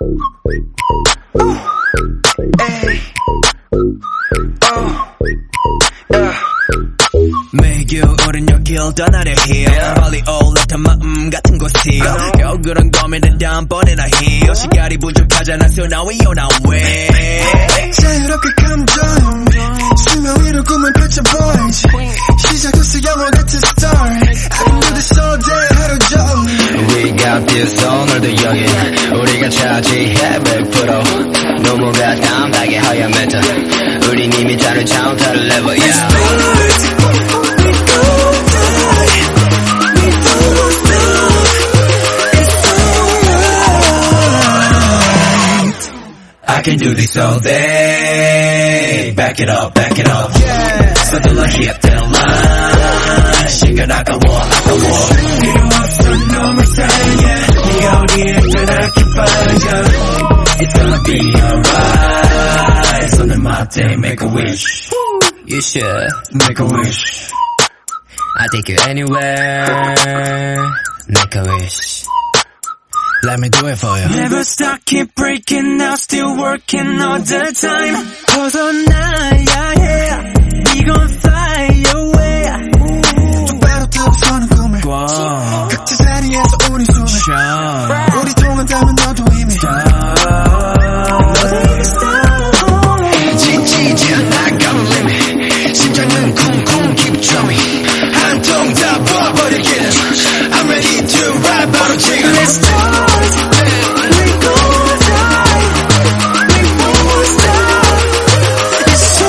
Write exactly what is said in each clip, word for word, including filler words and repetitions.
매일 겨울은 여길 떠나려 해요. 빨리 올라탄 마음 같은 곳이요. 겨울은 고민을 다음번에나 해요. 시간이 부족하잖아 so now we on our way. 자유롭게 감정 수면 위로 꿈을 펼쳐 boys. 시작됐어 영화 같은 story. I can do this all day 하루 종일. We got this 오늘도 여기 우리가 차지해 백 퍼센트 너무가 담백하게 하얀 멘트 우린 이미 다른 차원 다른 레벨 yeah. I can do this all day. Back it up, back it up. Yeah. 서둘러 hit the line. 시간 아까워, 아까워. 필요 없어, 너무 사랑해. 네가 어디에 있든 기뻐져. It's gonna be alright. 손을 맞대, make a wish. You should make a wish. I'll take you anywhere. Make a wish. Let me do it for you. Never stop, keep breaking out, still working all the time. 벗어나야 해. We gon' fly away. 똑바로 타고 서는 꿈을 각자 자리에서 우리 숨을 우리 통한다면 너도 이미 지치지 않아 got limit 심장은 쿵쿵 keep drumming 한 통 다 부어버리기는 I'm ready to ride 바로 지금 Let's start We go die We won't stop It's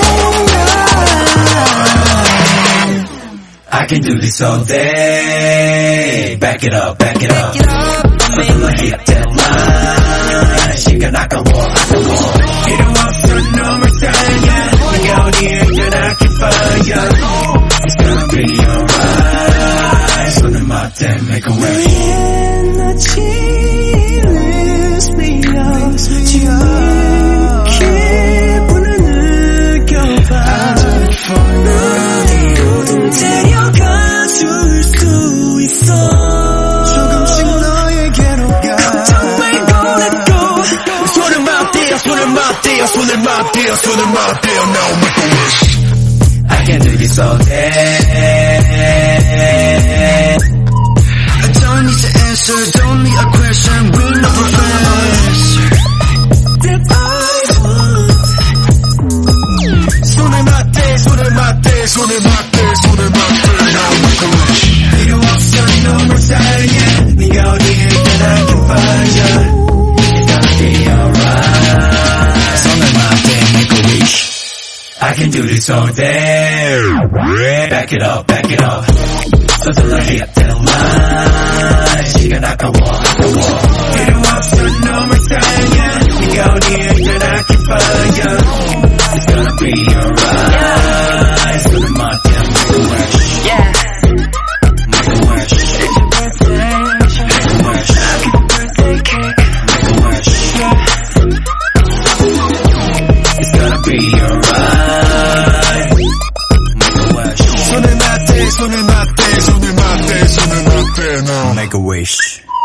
alright I can do this all day. Back it up, back it up. 서둘러 hit that line. 시간 아까워, 아까워. 필요 없어, 너무 사랑해. 네가 어디에 있든 기뻐져. It's gonna be alright. 손을 맞대, make a wish. energy lifts me up 기분을 느껴봐 어디로든 데려가 줄 수 있어 조금씩 너에게로 가 걱정 말고 let go 손을 맞대요 손을 맞대요 손을 맞대요 손을 맞대요 Now make a wish I can do this all day. I don't need to answer, don't need a question, we know professor that I want 손을 맞대 손을 맞대 손을 맞대 손을 맞대 Now make a wish 필요 없어 너무 사랑해 네가 어디에 있든 기뻐져 It's gonna be alright 손을 맞대 make a wish I can do this all day. Back it up, back it up. 서둘러 hit that line. 시간 아까워, 아까워. 필요 없어, 너무 사랑해. 네가 어디에 있든 기뻐져. It's gonna be alright. 손을 맞대, make a wish. Yeah Make a wish. It's your birthday. Make a wish. Happy birthday cake. Make a wish. It's gonna be alright. Make a wish. 손을 맞대 손을 맞대 손을 맞대 손을 맞대 Now Make a wish.